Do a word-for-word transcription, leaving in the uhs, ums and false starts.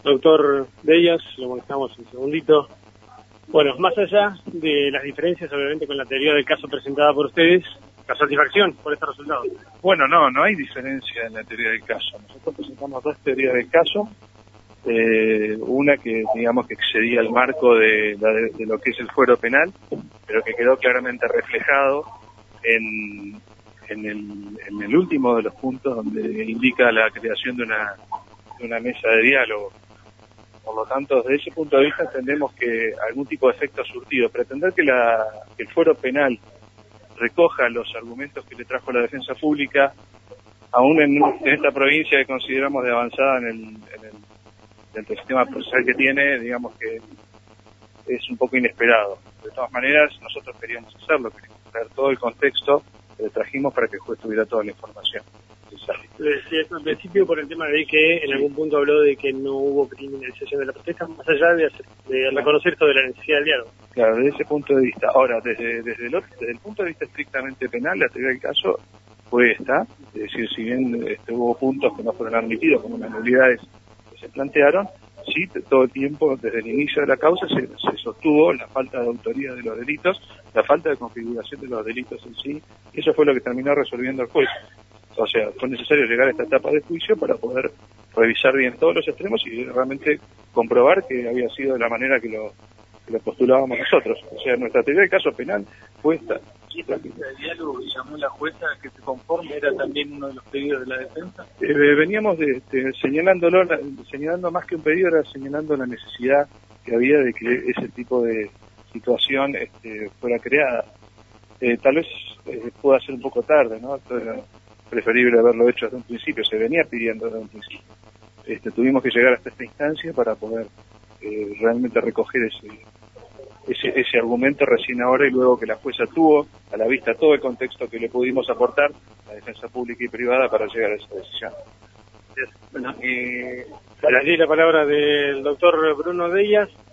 Doctor Dellas, lo molestamos un segundito. Bueno, más allá de las diferencias, obviamente, con la teoría del caso presentada por ustedes, la satisfacción por estos resultados. Bueno, no, no hay diferencia en la teoría del caso. Nosotros presentamos dos teorías del caso. Eh, una que, digamos, que excedía el marco de, de, de lo que es el fuero penal, pero que quedó claramente reflejado en, en, el, en el último de los puntos, donde indica la creación de una, de una mesa de diálogo. Por lo tanto, desde ese punto de vista entendemos que algún tipo de efecto surtido. Pretender que, la, que el fuero penal recoja los argumentos que le trajo la defensa pública, aún en, en esta provincia que consideramos de avanzada en el, en el, en el sistema procesal que tiene, digamos que es un poco inesperado. De todas maneras, nosotros queríamos hacerlo, queríamos traer todo el contexto que le trajimos para que el juez tuviera toda la información. Lo decía al principio por el tema de que en algún punto habló de que no hubo criminalización de la protesta, más allá de, hacer, de reconocer esto de la necesidad del diálogo. Claro, desde ese punto de vista. Ahora, desde, desde, el, otro, desde el punto de vista estrictamente penal, la teoría del caso fue esta, es decir, si bien este, hubo puntos que no fueron admitidos como las nulidades que se plantearon, sí, todo el tiempo, desde el inicio de la causa, se, se sostuvo la falta de autoría de los delitos, la falta de configuración de los delitos en sí, y eso fue lo que terminó resolviendo el juez. O sea, fue necesario llegar a esta etapa de juicio para poder revisar bien todos los extremos y realmente comprobar que había sido de la manera que lo, que lo postulábamos nosotros. O sea, nuestra teoría del caso penal fue esta. ¿Y esta mesa de diálogo que llamó la jueza que se conforme era también uno de los pedidos de la defensa? Eh, veníamos de, de, señalándolo, señalando más que un pedido, era señalando la necesidad que había de que ese tipo de situación este, fuera creada. Eh, tal vez eh, pueda ser un poco tarde, ¿no? Entonces, preferible haberlo hecho desde un principio, se venía pidiendo desde un principio. Este, tuvimos que llegar hasta esta instancia para poder eh, realmente recoger ese, ese ese argumento recién ahora, y luego que la jueza tuvo a la vista todo el contexto que le pudimos aportar, la defensa pública y privada, para llegar a esa decisión. Bueno, eh, para allí la palabra del doctor Bruno Dellas.